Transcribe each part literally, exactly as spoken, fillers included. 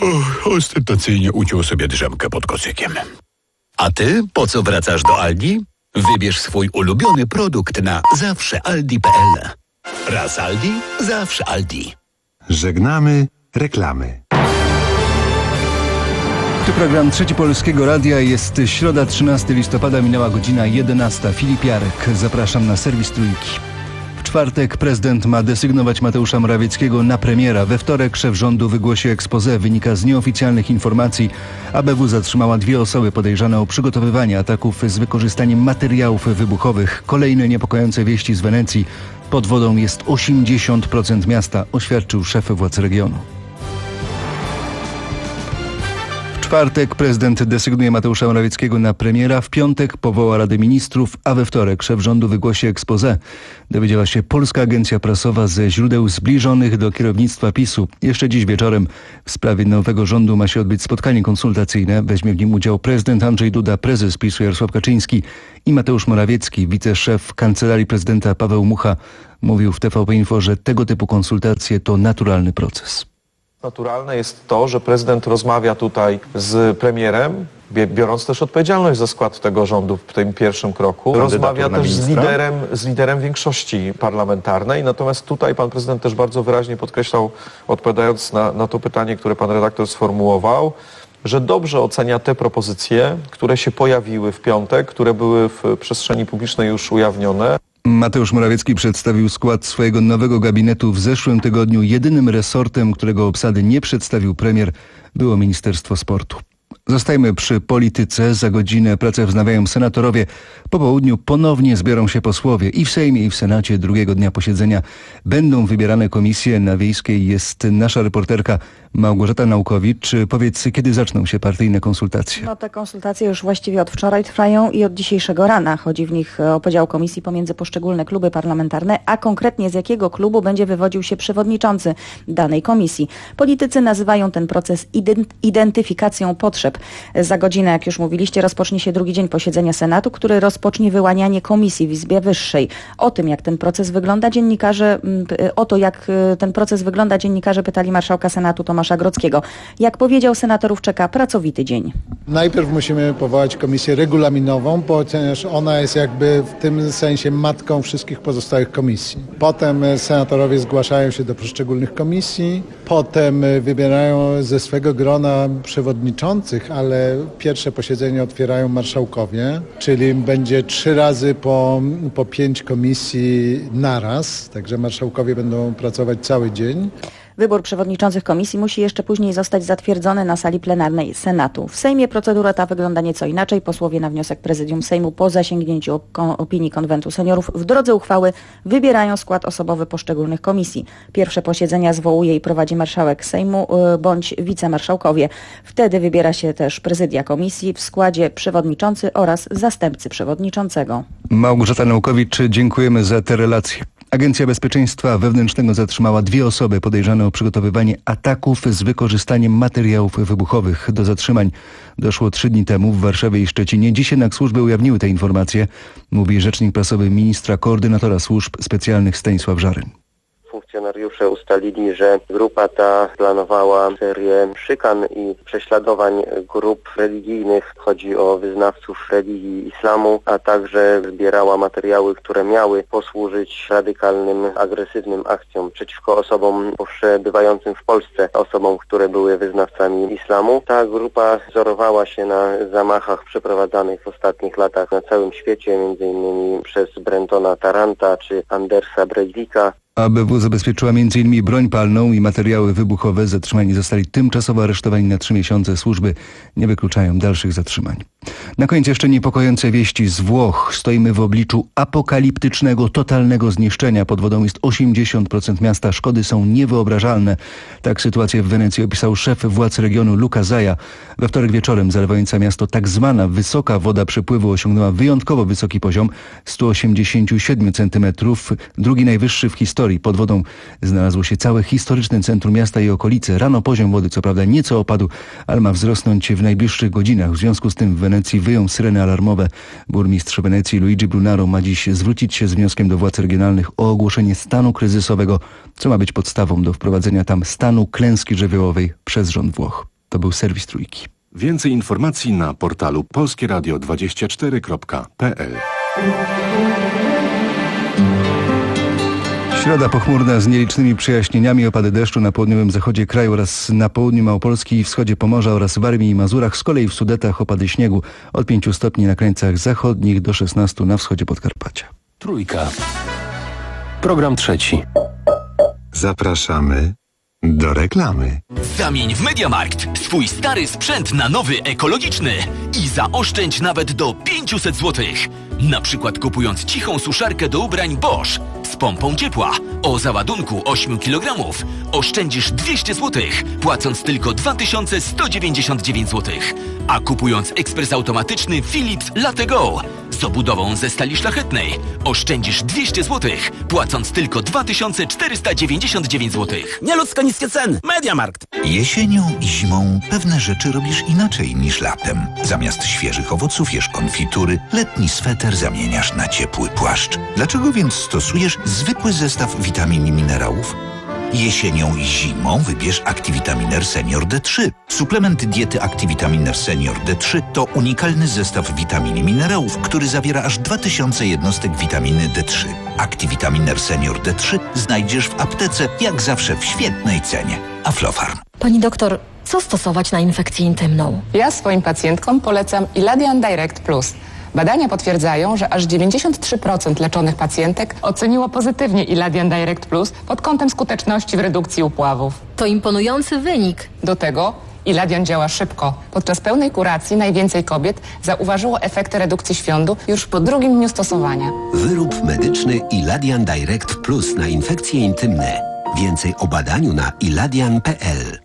Och, ostentacyjnie uciął sobie drzemkę pod kocykiem. A ty po co wracasz do Aldi? Wybierz swój ulubiony produkt na zawsze aldi kropka p l. Raz Aldi, zawsze Aldi. Żegnamy reklamy. To program Trzeci Polskiego Radia. Jest środa, trzynastego listopada, minęła godzina jedenasta. Filip Jarek, zapraszam na serwis Trójki. W czwartek prezydent ma desygnować Mateusza Morawieckiego na premiera. We wtorek szef rządu wygłosi exposé. Wynika z nieoficjalnych informacji. A B W zatrzymała dwie osoby podejrzane o przygotowywanie ataków z wykorzystaniem materiałów wybuchowych. Kolejne niepokojące wieści z Wenecji. Pod wodą jest osiemdziesiąt procent miasta, oświadczył szef władz regionu. W czwartek prezydent desygnuje Mateusza Morawieckiego na premiera, w piątek powoła Radę Ministrów, a we wtorek szef rządu wygłosi exposé. Dowiedziała się Polska Agencja Prasowa ze źródeł zbliżonych do kierownictwa PiSu. Jeszcze dziś wieczorem w sprawie nowego rządu ma się odbyć spotkanie konsultacyjne. Weźmie w nim udział prezydent Andrzej Duda, prezes PiSu Jarosław Kaczyński i Mateusz Morawiecki. Wiceszef Kancelarii Prezydenta Paweł Mucha mówił w T V P Info, że tego typu konsultacje to naturalny proces. Naturalne jest to, że prezydent rozmawia tutaj z premierem, biorąc też odpowiedzialność za skład tego rządu w tym pierwszym kroku. Rozmawia też z liderem, z liderem większości parlamentarnej. Natomiast tutaj pan prezydent też bardzo wyraźnie podkreślał, odpowiadając na, na to pytanie, które pan redaktor sformułował, że dobrze ocenia te propozycje, które się pojawiły w piątek, które były w przestrzeni publicznej już ujawnione. Mateusz Morawiecki przedstawił skład swojego nowego gabinetu w zeszłym tygodniu. Jedynym resortem, którego obsady nie przedstawił premier, było Ministerstwo Sportu. Zostajmy przy polityce. Za godzinę pracę wznawiają senatorowie. Po południu ponownie zbiorą się posłowie. I w Sejmie, i w Senacie drugiego dnia posiedzenia będą wybierane komisje. Na Wiejskiej jest nasza reporterka Małgorzata Naukowicz. Powiedz, kiedy zaczną się partyjne konsultacje? No te konsultacje już właściwie od wczoraj trwają i od dzisiejszego rana. Chodzi w nich o podział komisji pomiędzy poszczególne kluby parlamentarne, a konkretnie z jakiego klubu będzie wywodził się przewodniczący danej komisji. Politycy nazywają ten proces identyfikacją potrzeb. Za godzinę, jak już mówiliście, rozpocznie się drugi dzień posiedzenia Senatu, który rozpocznie wyłanianie komisji w Izbie Wyższej. O tym, jak ten proces wygląda, dziennikarze, o to, jak ten proces wygląda, dziennikarze pytali marszałka Senatu Tomasza Grodzkiego. Jak powiedział, senatorów czeka pracowity dzień. Najpierw musimy powołać komisję regulaminową, ponieważ ona jest jakby w tym sensie matką wszystkich pozostałych komisji. Potem senatorowie zgłaszają się do poszczególnych komisji, potem wybierają ze swego grona przewodniczących, ale pierwsze posiedzenie otwierają marszałkowie, czyli będzie trzy razy po, po pięć komisji naraz, także marszałkowie będą pracować cały dzień. Wybór przewodniczących komisji musi jeszcze później zostać zatwierdzony na sali plenarnej Senatu. W Sejmie procedura ta wygląda nieco inaczej. Posłowie na wniosek prezydium Sejmu po zasięgnięciu opinii Konwentu Seniorów w drodze uchwały wybierają skład osobowy poszczególnych komisji. Pierwsze posiedzenia zwołuje i prowadzi marszałek Sejmu bądź wicemarszałkowie. Wtedy wybiera się też prezydia komisji w składzie przewodniczący oraz zastępcy przewodniczącego. Małgorzata Naukowicz, dziękujemy za te relacje. Agencja Bezpieczeństwa Wewnętrznego zatrzymała dwie osoby podejrzane o przygotowywanie ataków z wykorzystaniem materiałów wybuchowych. Do zatrzymań doszło trzy dni temu w Warszawie i Szczecinie. Dziś jednak służby ujawniły te informacje, mówi rzecznik prasowy ministra koordynatora służb specjalnych Stanisław Żaryn. Funkcjonariusze ustalili, że grupa ta planowała serię szykan i prześladowań grup religijnych. Chodzi o wyznawców religii islamu, a także zbierała materiały, które miały posłużyć radykalnym, agresywnym akcjom przeciwko osobom przebywającym w Polsce, osobom, które były wyznawcami islamu. Ta grupa wzorowała się na zamachach przeprowadzanych w ostatnich latach na całym świecie, między innymi przez Brentona Taranta czy Andersa Breivika. A B W zabezpieczyła między innymi broń palną i materiały wybuchowe. Zatrzymani zostali tymczasowo aresztowani na trzy miesiące. Służby nie wykluczają dalszych zatrzymań. Na koniec jeszcze niepokojące wieści z Włoch. Stoimy w obliczu apokaliptycznego, totalnego zniszczenia. Pod wodą jest osiemdziesiąt procent miasta. Szkody są niewyobrażalne. Tak sytuację w Wenecji opisał szef władz regionu Luca Zaia. We wtorek wieczorem zalewająca miasto tak zwana wysoka woda przepływu osiągnęła wyjątkowo wysoki poziom sto osiemdziesiąt siedem centymetrów, drugi najwyższy w historii. Pod wodą znalazło się całe historyczne centrum miasta i okolice. Rano poziom wody co prawda nieco opadł, ale ma wzrosnąć w najbliższych godzinach. W związku z tym w Wenecji wyją syreny alarmowe. Burmistrz Wenecji Luigi Brunaro ma dziś zwrócić się z wnioskiem do władz regionalnych o ogłoszenie stanu kryzysowego, co ma być podstawą do wprowadzenia tam stanu klęski żywiołowej przez rząd Włoch. To był serwis Trójki. Więcej informacji na portalu polskie radio dwadzieścia cztery kropka p l. Środa pochmurna z nielicznymi przejaśnieniami, opady deszczu na południowym zachodzie kraju oraz na południu Małopolski i wschodzie Pomorza oraz w Warmii i Mazurach. Z kolei w Sudetach opady śniegu od pięciu stopni na krańcach zachodnich do szesnastu na wschodzie Podkarpacia. Trójka. Program trzeci. Zapraszamy do reklamy. Zamień w MediaMarkt swój stary sprzęt na nowy ekologiczny i zaoszczędź nawet do pięćset złotych. Na przykład kupując cichą suszarkę do ubrań Bosch z pompą ciepła o załadunku osiem kilogramów oszczędzisz dwieście złotych, płacąc tylko dwa tysiące sto dziewięćdziesiąt dziewięć złotych. A kupując ekspres automatyczny Philips Latego z obudową ze stali szlachetnej oszczędzisz dwieście złotych, płacąc tylko dwa tysiące czterysta dziewięćdziesiąt dziewięć złotych. Nieludzko niskie ceny. MediaMarkt. Jesienią i zimą pewne rzeczy robisz inaczej niż latem. Zamiast świeżych owoców jesz konfitury, letni sweter zamieniasz na ciepły płaszcz. Dlaczego więc stosujesz zwykły zestaw witamin i minerałów? Jesienią i zimą wybierz Activitaminer Senior D trzy. Suplement diety Activitaminer Senior D trzy to unikalny zestaw witamin i minerałów, który zawiera aż dwa tysiące jednostek witaminy D trzy. Activitaminer Senior D trzy znajdziesz w aptece, jak zawsze w świetnej cenie. Aflofarm. Pani doktor, co stosować na infekcję intymną? Ja swoim pacjentkom polecam Iladian Direct Plus. Badania potwierdzają, że aż dziewięćdziesiąt trzy procent leczonych pacjentek oceniło pozytywnie Iladian Direct Plus pod kątem skuteczności w redukcji upławów. To imponujący wynik. Do tego Iladian działa szybko. Podczas pełnej kuracji najwięcej kobiet zauważyło efekty redukcji świądu już po drugim dniu stosowania. Wyrób medyczny Iladian Direct Plus na infekcje intymne. Więcej o badaniu na iladian kropka p l.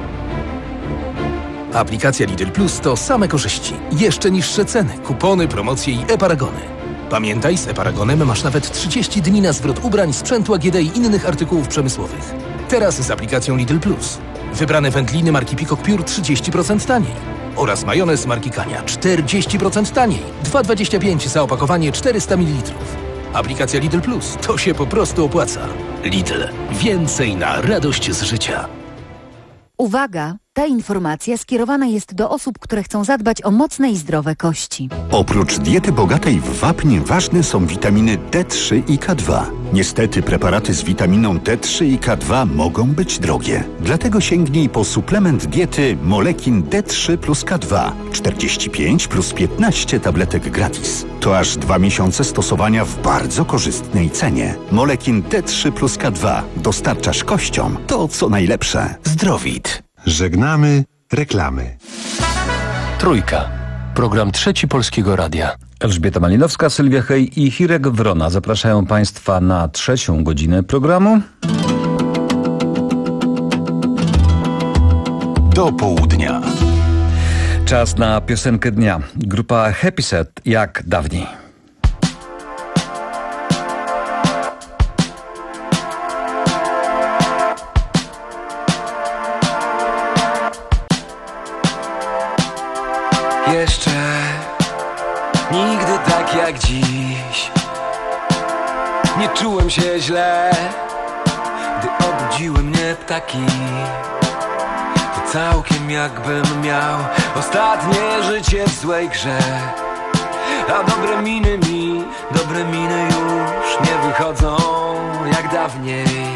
Aplikacja Lidl Plus to same korzyści. Jeszcze niższe ceny, kupony, promocje i e-paragony. Pamiętaj, z e-paragonem masz nawet trzydzieści dni na zwrot ubrań, sprzętu A G D i innych artykułów przemysłowych. Teraz z aplikacją Lidl Plus. Wybrane wędliny marki Peacock Pure trzydzieści procent taniej. Oraz majonez marki Kania czterdzieści procent taniej. dwa dwadzieścia pięć za opakowanie czterysta mililitrów. Aplikacja Lidl Plus to się po prostu opłaca. Lidl. Więcej na radość z życia. Uwaga! Ta informacja skierowana jest do osób, które chcą zadbać o mocne i zdrowe kości. Oprócz diety bogatej w wapń ważne są witaminy D trzy i K dwa. Niestety preparaty z witaminą D trzy i K dwa mogą być drogie. Dlatego sięgnij po suplement diety Molekin D trzy plus K dwa. czterdzieści pięć plus piętnaście tabletek gratis. To aż dwa miesiące stosowania w bardzo korzystnej cenie. Molekin D trzy plus K dwa. Dostarczasz kościom to, co najlepsze. Zdrowit. Żegnamy reklamy. Trójka. Program trzeci Polskiego Radia. Elżbieta Malinowska, Sylwia Hej i Hirek Wrona zapraszają Państwa na trzecią godzinę programu. Do południa. Czas na piosenkę dnia. Grupa Happy Set jak dawniej. Jeszcze nigdy tak jak dziś nie czułem się źle, gdy obudziły mnie ptaki. To całkiem jakbym miał ostatnie życie w złej grze. A dobre miny mi, dobre miny już nie wychodzą jak dawniej.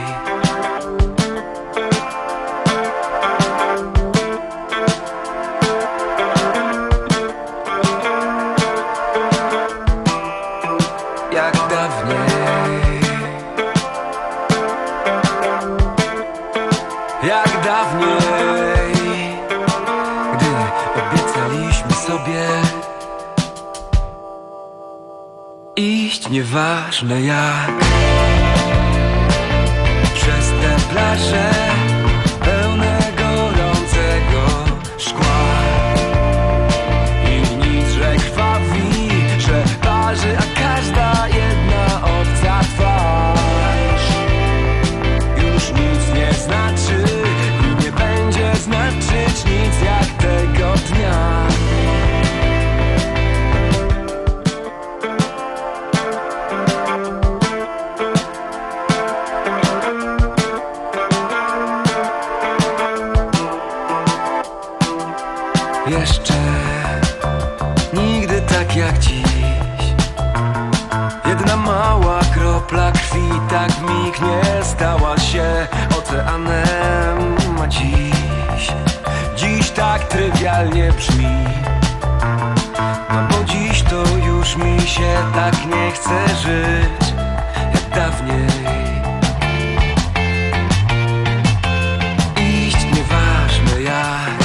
Nieważne jak przez te plaże pełne gorącego szkła i nic, że krwawi, że parzy, a każda jedna obca twarz już nic nie znaczy i nie będzie znaczyć nic jak tego dnia. jeszcze nigdy tak jak dziś. Jedna mała kropla krwi tak w mig nie stała się oceanem. A dziś, dziś tak trywialnie brzmi. No bo dziś to już mi się tak nie chce żyć jak dawniej. Iść nieważne jak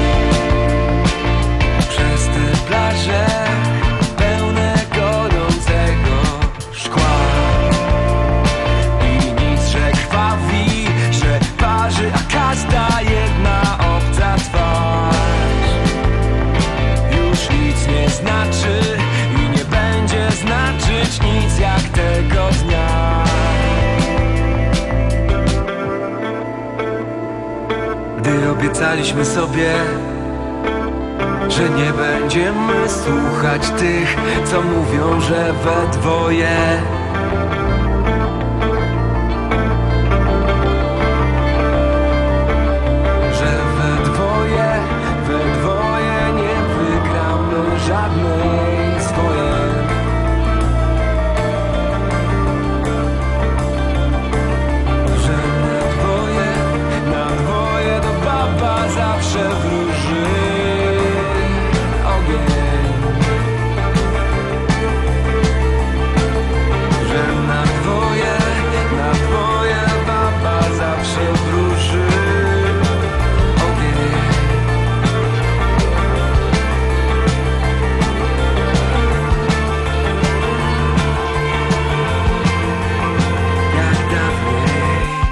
przez te plaże pełne gorącego szkła. I nic, że krwawi, że parzy, a każda jedna obca twarz już nic nie znaczy i nie będzie znaczyć nic jak tego dnia. Gdy obiecaliśmy sobie, że nie będziemy słuchać tych, co mówią, że we dwoje że we dwoje, we dwoje nie wygramy żadnej swojej. Że na dwoje, na dwoje to baba zawsze wróży ogień. Że na dwoje, na dwoje baba zawsze wróży ogień. Jak dawniej.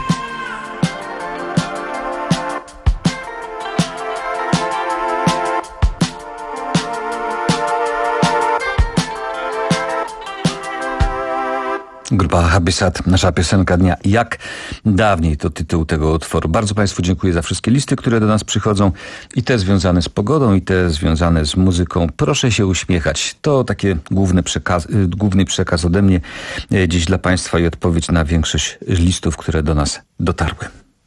Grupa Habisat, nasza piosenka dnia Jak dawniej to tytuł tego utworu. Bardzo Państwu dziękuję za wszystkie listy, które do nas przychodzą i te związane z pogodą i te związane z muzyką. Proszę się uśmiechać. To takie główny przekaz, główny przekaz ode mnie dziś dla Państwa i odpowiedź na większość listów, które do nas dotarły.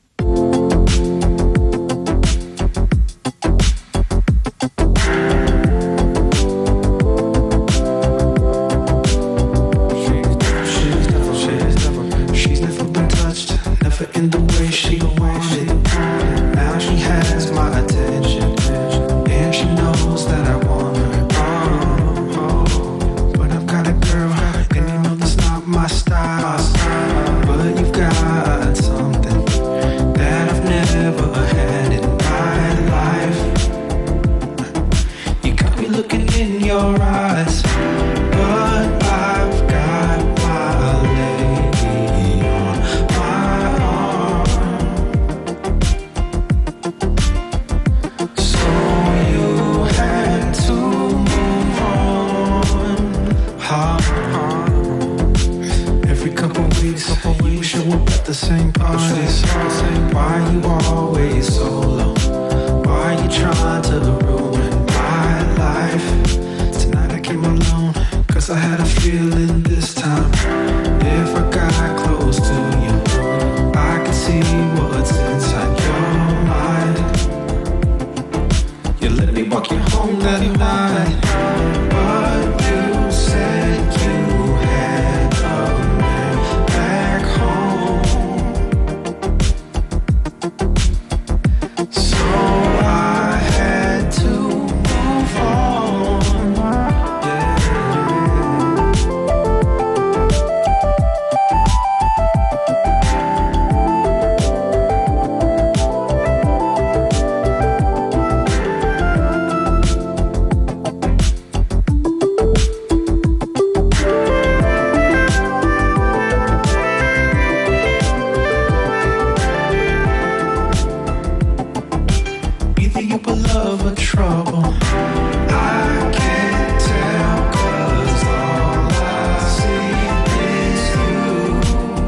In the way she wanted, now she has my attention, and she knows that I want her. Oh, oh. But I've got a girl, and you know that's not my style. But you've got something that I've never had in my life. You got me looking in your eyes, but I've got my lady on my arm. So you had to move on. Huh? Every couple weeks, you show up at the same parties. Why you always solo? Why you trying to ruin my life? Tonight I came alone, cause I had a feeling this time. If I got close to you, I could see what's inside your mind. You let me walk you home that night, but you said you had a man back home. So I had to move on. Yeah. Either you were love or trouble, I can't tell, cause all I see is you.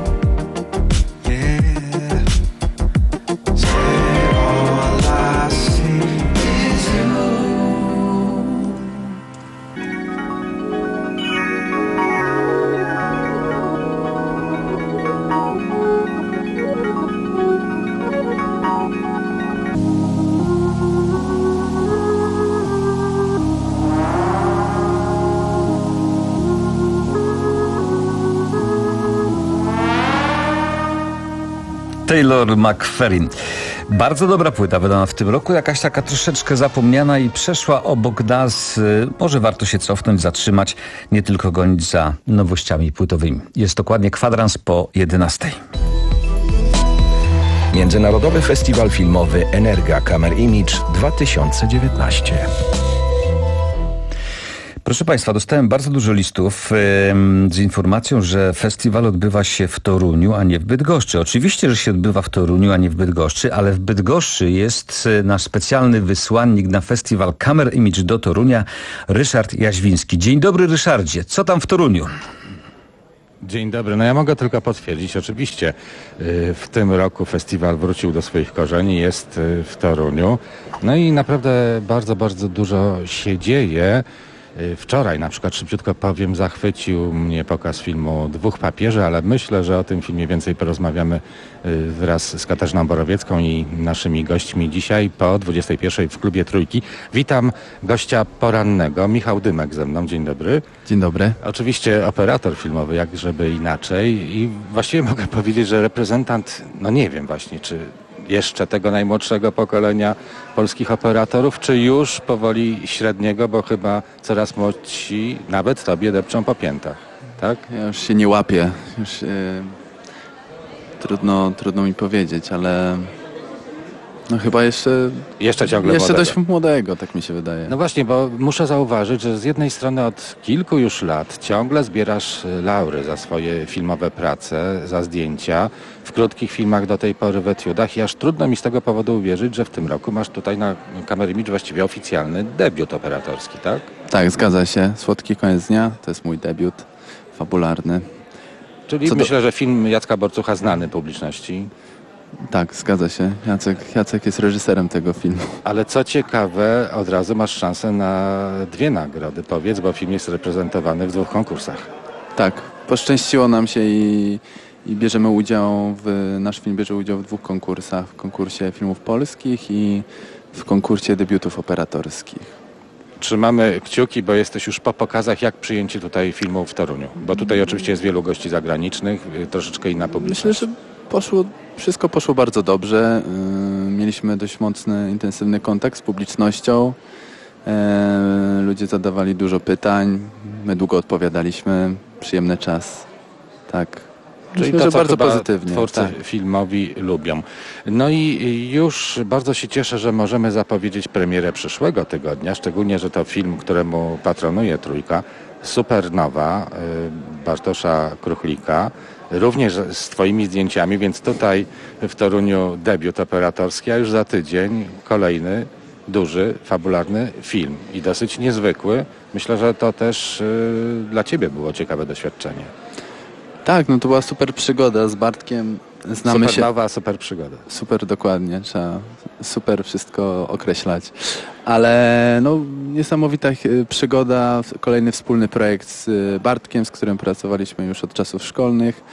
Yeah. Say all I see is you. Taylor McFerrin. Bardzo dobra płyta wydana w tym roku, jakaś taka troszeczkę zapomniana i przeszła obok nas. Może warto się cofnąć, zatrzymać, nie tylko gonić za nowościami płytowymi. Jest dokładnie kwadrans po jedenastej. Międzynarodowy Festiwal Filmowy Energa Camera Image dwa tysiące dziewiętnaście. Proszę Państwa, dostałem bardzo dużo listów yy, z informacją, że festiwal odbywa się w Toruniu, a nie w Bydgoszczy. Oczywiście, że się odbywa w Toruniu, a nie w Bydgoszczy, ale w Bydgoszczy jest nasz specjalny wysłannik na festiwal Camera Image do Torunia, Ryszard Jaźwiński. Dzień dobry, Ryszardzie. Co tam w Toruniu? Dzień dobry. No ja mogę tylko potwierdzić, oczywiście w tym roku festiwal wrócił do swoich korzeni, jest w Toruniu. No i naprawdę bardzo, bardzo dużo się dzieje. Wczoraj na przykład, szybciutko powiem, zachwycił mnie pokaz filmu Dwóch papieży, ale myślę, że o tym filmie więcej porozmawiamy wraz z Katarzyną Borowiecką i naszymi gośćmi dzisiaj po dwudziestej pierwszej w klubie Trójki. Witam gościa porannego, Michał Dymek ze mną. Dzień dobry. Dzień dobry. Oczywiście operator filmowy, jak żeby inaczej, i właściwie mogę powiedzieć, że reprezentant, no nie wiem właśnie, czy jeszcze tego najmłodszego pokolenia polskich operatorów, czy już powoli średniego, bo chyba coraz młodsi nawet tobie depczą po piętach, tak? Ja już się nie łapię, już yy, trudno, trudno mi powiedzieć, ale no chyba jeszcze... Jeszcze ciągle Jeszcze młodego. dość młodego, tak mi się wydaje. No właśnie, bo muszę zauważyć, że z jednej strony od kilku już lat ciągle zbierasz laury za swoje filmowe prace, za zdjęcia, w krótkich filmach do tej pory w etiudach i aż trudno mi z tego powodu uwierzyć, że w tym roku masz tutaj na Camera Image właściwie oficjalny debiut operatorski, tak? Tak, zgadza się. Słodki koniec dnia, to jest mój debiut fabularny. Czyli Co myślę, do... że film Jacka Borcucha znany publiczności. Tak, zgadza się. Jacek, Jacek jest reżyserem tego filmu. Ale co ciekawe, od razu masz szansę na dwie nagrody, powiedz, bo film jest reprezentowany w dwóch konkursach. Tak, poszczęściło nam się i, i bierzemy udział, w, nasz film bierze udział w dwóch konkursach. W konkursie filmów polskich i w konkursie debiutów operatorskich. Trzymamy kciuki, bo jesteś już po pokazach. Jak przyjęcie tutaj filmu w Toruniu? Bo tutaj oczywiście jest wielu gości zagranicznych, troszeczkę inna publiczność. Myślę, że poszło, wszystko poszło bardzo dobrze. Yy, mieliśmy dość mocny, intensywny kontakt z publicznością. Yy, ludzie zadawali dużo pytań, my długo odpowiadaliśmy. Przyjemny czas. Tak. Czyli Myślę, to, że co bardzo chyba pozytywnie. twórcy tak. filmowi lubią. No i już bardzo się cieszę, że możemy zapowiedzieć premierę przyszłego tygodnia, szczególnie, że to film, któremu patronuje Trójka, Supernowa Bartosza Kruchlika, również z twoimi zdjęciami, więc tutaj w Toruniu debiut operatorski, a już za tydzień kolejny duży, fabularny film i dosyć niezwykły. Myślę, że to też y, dla ciebie było ciekawe doświadczenie. Tak, no to była super przygoda z Bartkiem. Znamy super się. nowa, super przygoda. Super, dokładnie. Trzeba super wszystko określać. Ale no, niesamowita przygoda, kolejny wspólny projekt z Bartkiem, z którym pracowaliśmy już od czasów szkolnych,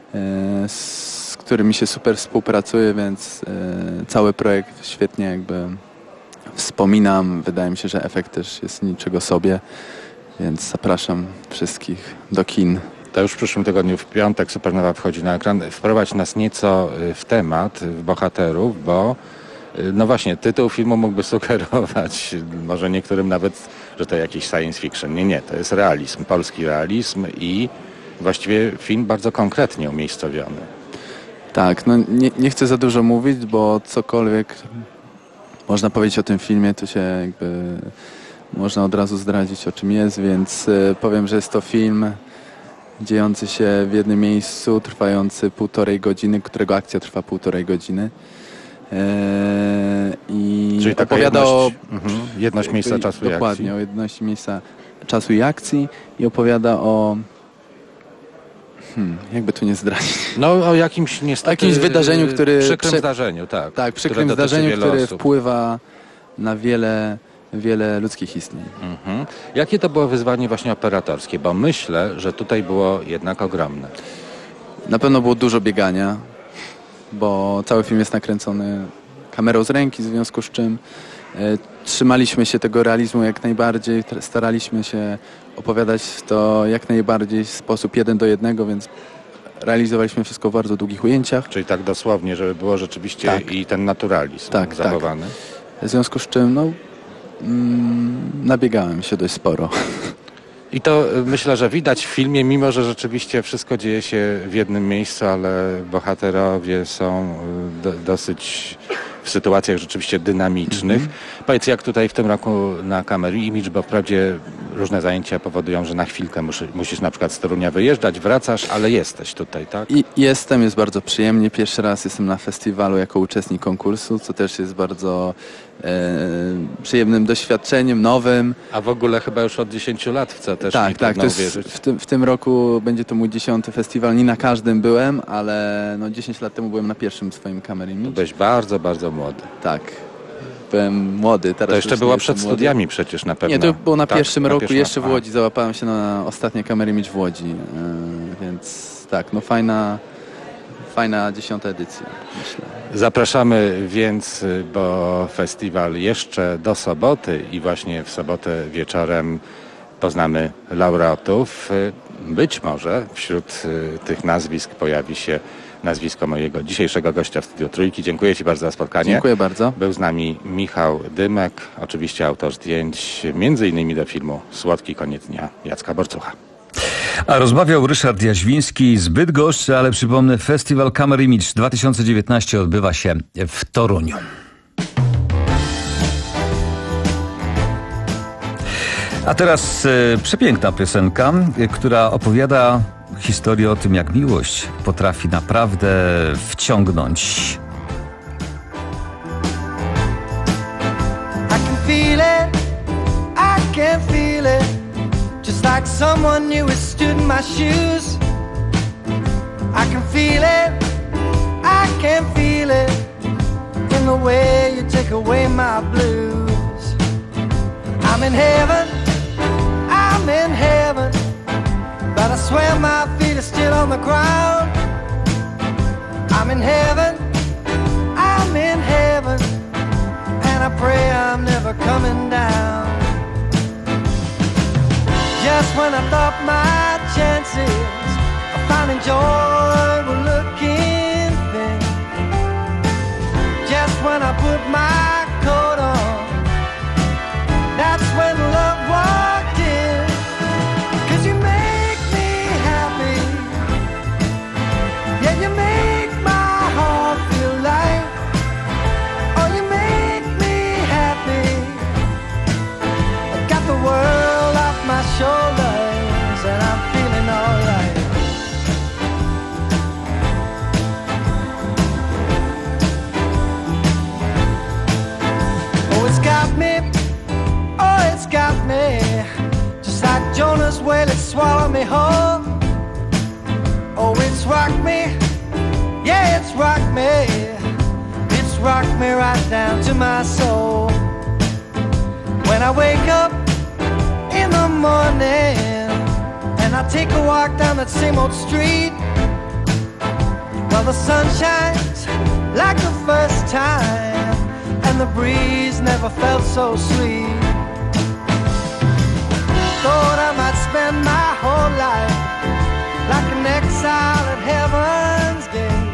z którymi się super współpracuje, więc cały projekt świetnie jakby wspominam. Wydaje mi się, że efekt też jest niczego sobie, więc zapraszam wszystkich do kin. To już w przyszłym tygodniu, w piątek, Supernowa wchodzi na ekran. Wprowadź nas nieco w temat, w bohaterów, bo no właśnie, tytuł filmu mógłby sugerować może niektórym nawet, że to jakiś science fiction. Nie, nie, to jest realizm, polski realizm i właściwie film bardzo konkretnie umiejscowiony. Tak, no nie, nie chcę za dużo mówić, bo cokolwiek można powiedzieć o tym filmie, to się jakby można od razu zdradzić, o czym jest, więc powiem, że jest to film dziejący się w jednym miejscu, trwający półtorej godziny, którego akcja trwa półtorej godziny. Eee, I Czyli taka opowiada jedność, o... mhm, jedność miejsca, czasu i Dokładnie, akcji. o jedności miejsca, czasu i akcji i opowiada o... Hmm, jakby tu nie zdradzić. No o jakimś niestety... O jakimś wydarzeniu, który... Przykrym prze... zdarzeniu, tak. Tak, przykrym zdarzeniu, które osób. wpływa na wiele... wiele ludzkich istnień. Mhm. Jakie to było wyzwanie właśnie operatorskie? Bo myślę, że tutaj było jednak ogromne. Na pewno było dużo biegania, bo cały film jest nakręcony kamerą z ręki, w związku z czym e, trzymaliśmy się tego realizmu jak najbardziej, staraliśmy się opowiadać to jak najbardziej w sposób jeden do jednego, więc realizowaliśmy wszystko w bardzo długich ujęciach. Czyli tak dosłownie, żeby było rzeczywiście Tak. i ten naturalizm Tak, zachowany. tak. W związku z czym no, mm, nabiegałem się dość sporo. I to y, myślę, że widać w filmie, mimo że rzeczywiście wszystko dzieje się w jednym miejscu, ale bohaterowie są y, do, dosyć w sytuacjach rzeczywiście dynamicznych. Mm-hmm. Powiedz, jak tutaj w tym roku na Camera Image, bo wprawdzie różne zajęcia powodują, że na chwilkę muszy, musisz na przykład z Torunia wyjeżdżać, wracasz, ale jesteś tutaj, tak? I jestem, jest bardzo przyjemnie. Pierwszy raz jestem na festiwalu jako uczestnik konkursu, co też jest bardzo e, przyjemnym doświadczeniem, nowym. A w ogóle chyba już od dziesięciu lat w co też tak, mi tak, trudno to jest, uwierzyć. w, tym, w tym roku będzie to mój dziesiąty festiwal. Nie na każdym byłem, ale no dziesięć lat temu byłem na pierwszym swoim Camera Image. Byłeś bardzo, bardzo młody. Tak. Byłem młody. Teraz to jeszcze już było nie przed jestem młody. studiami przecież na pewno. Nie, to było na tak, pierwszym na roku, pierwszym jeszcze w roku. Łodzi. Załapałem się na ostatnie Camera Image w Łodzi. Yy, więc tak, no fajna, fajna dziesiąta edycja, myślę. Zapraszamy więc, bo festiwal jeszcze do soboty i właśnie w sobotę wieczorem poznamy laureatów. Być może wśród tych nazwisk pojawi się nazwisko mojego dzisiejszego gościa w Studiu Trójki. Dziękuję Ci bardzo za spotkanie. Dziękuję bardzo. Był z nami Michał Dymek, oczywiście autor zdjęć między innymi do filmu Słodki koniec dnia Jacka Borcucha. A rozmawiał Ryszard Jaźwiński z Bydgoszczy, ale przypomnę, Festiwal Camera Image dwa tysiące dziewiętnaście odbywa się w Toruniu. A teraz e, przepiękna piosenka, e, która opowiada historię o tym, jak miłość potrafi naprawdę wciągnąć. I can feel it, I can feel it, just like someone new has stood in my shoes. I can feel it, I can feel it, in the way you take away my blues. I'm in heaven, I'm in heaven, but I swear my feet are still on the ground. I'm in heaven, I'm in heaven, and I pray I'm never coming down. Just when I thought my chances of finding joy were looking thin, just when I put my coat on, that's when love walked in. 'Cause you make me happy, yeah, you make my heart feel light. Oh, you make me happy, I got the world off my shoulders and I'm feeling alright. Oh, it's got me, oh, it's got me, just like Jonah's whale, it swallowed me whole. Oh, it's rocked me, yeah, it's rocked me, it's rocked me right down to my soul. When I wake up in the morning and I take a walk down that same old street, well, the sun shines like the first time and the breeze never felt so sweet. Thought I might spend my whole life like an exile at heaven's gate.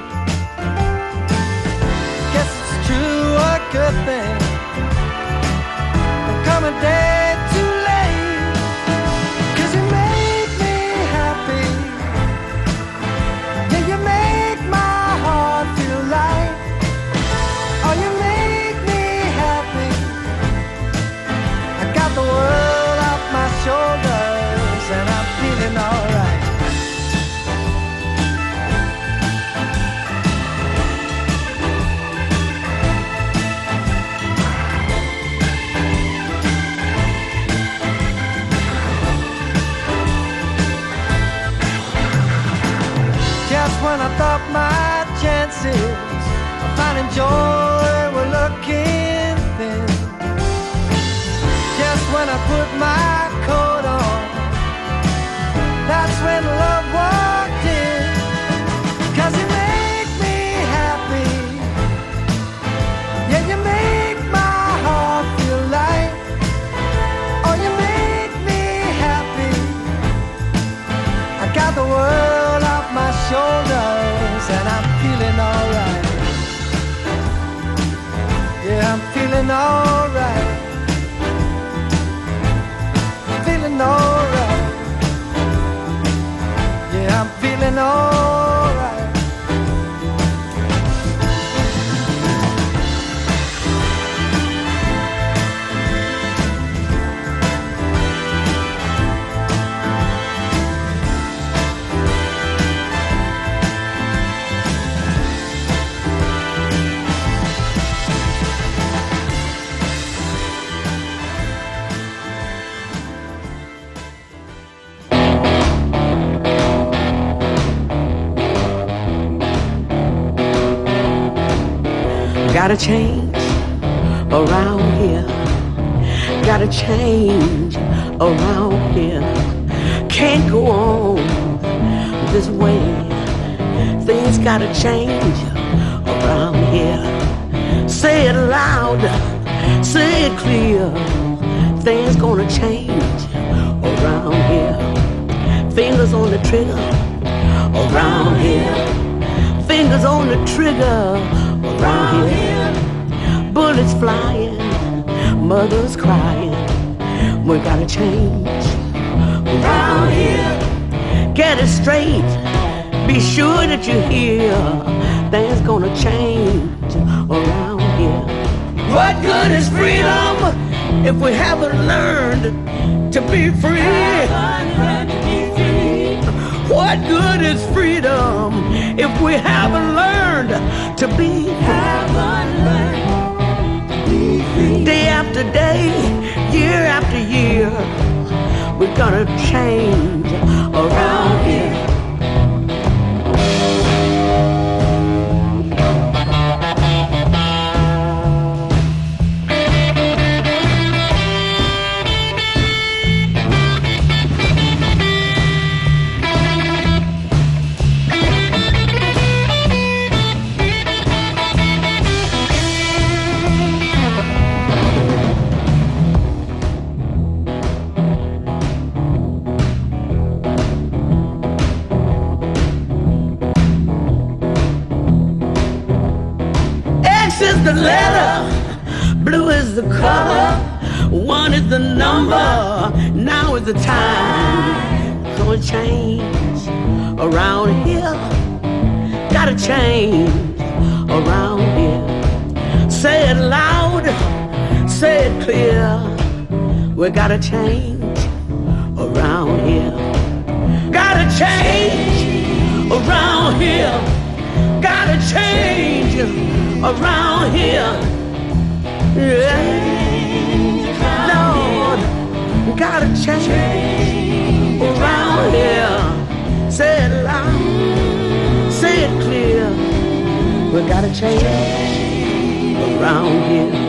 Guess it's true, a good thing will come a day too late. 'Cause you make me happy, yeah, you make my heart feel light. Oh, you make me happy, I got the world off my shoulders and I'm feeling alright. Just when I thought my chances of finding joy were looking thin, just when I put my coat on, that's when love walked in. 'Cause you make me happy, yeah, you make my heart feel light. Oh, you make me happy, I got the world off my shoulders feeling alright. Feeling alright. Yeah, I'm feeling alright. Gotta change around here. Gotta change around here. Can't go on this way. Things gotta change around here. Say it loud, say it clear. Things gonna change around here. Fingers on the trigger around here. Fingers on the trigger around here. Bullets flying, mothers crying. We gotta change around here. Get it straight, be sure that you hear. Things gonna change around here. What good is freedom if we haven't learned to be free? What good is freedom if we haven't learned to be free? Day after day, year after year, we're gonna change around here. The letter, blue is the color, one is the number, now is the time. Gonna change around here, gotta change around here. Say it loud, say it clear, we gotta change around here. Gotta change around here, gotta change around here. Yeah. Lord, gotta change around here. Say it loud, say it clear. We gotta change around here.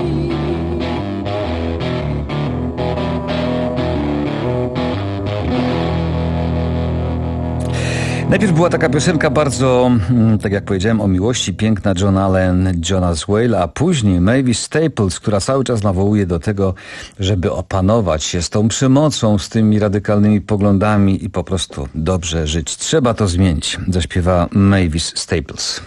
Najpierw była taka piosenka bardzo, tak jak powiedziałem, o miłości, piękna, John Allen, Jonas Whale, a później Mavis Staples, która cały czas nawołuje do tego, żeby opanować się z tą przemocą, z tymi radykalnymi poglądami i po prostu dobrze żyć. Trzeba to zmienić, zaśpiewa Mavis Staples.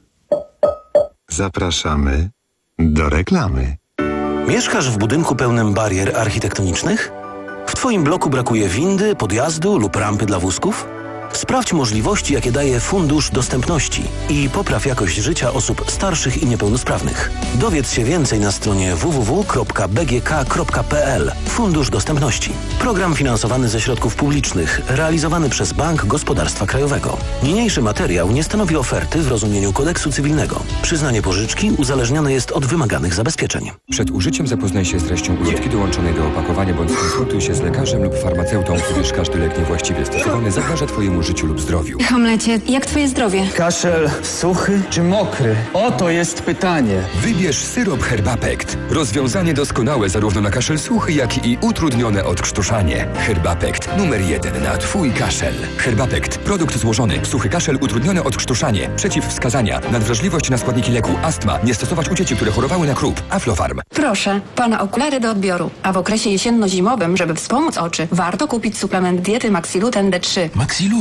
Zapraszamy do reklamy. Mieszkasz w budynku pełnym barier architektonicznych? W Twoim bloku brakuje windy, podjazdu lub rampy dla wózków? Sprawdź możliwości, jakie daje Fundusz Dostępności i popraw jakość życia osób starszych i niepełnosprawnych. Dowiedz się więcej na stronie w w w kropka b g k kropka p l. Fundusz Dostępności. Program finansowany ze środków publicznych, realizowany przez Bank Gospodarstwa Krajowego. Niniejszy materiał nie stanowi oferty w rozumieniu kodeksu cywilnego. Przyznanie pożyczki uzależnione jest od wymaganych zabezpieczeń. Przed użyciem zapoznaj się z treścią ulotki dołączonej do opakowania bądź skonsultuj się z lekarzem lub farmaceutą, gdyż każdy lek niewłaściwie stosowany zagraża Twojemu życiu lub zdrowiu. Hamlecie, jak Twoje zdrowie? Kaszel suchy czy mokry? Oto jest pytanie. Wybierz syrop Herbapekt. Rozwiązanie doskonałe zarówno na kaszel suchy, jak i utrudnione odkrztuszanie. Herbapekt numer jeden na Twój kaszel. Herbapekt. Produkt złożony. Suchy kaszel, utrudnione odkrztuszanie. Przeciwwskazania. Nadwrażliwość na składniki leku. Astma. Nie stosować u dzieci, które chorowały na krób. Aflofarm. Proszę, Pana okulary do odbioru. A w okresie jesienno-zimowym, żeby wspomóc oczy, warto kupić suplement diety Maxiluten D trzy. Maxiluten?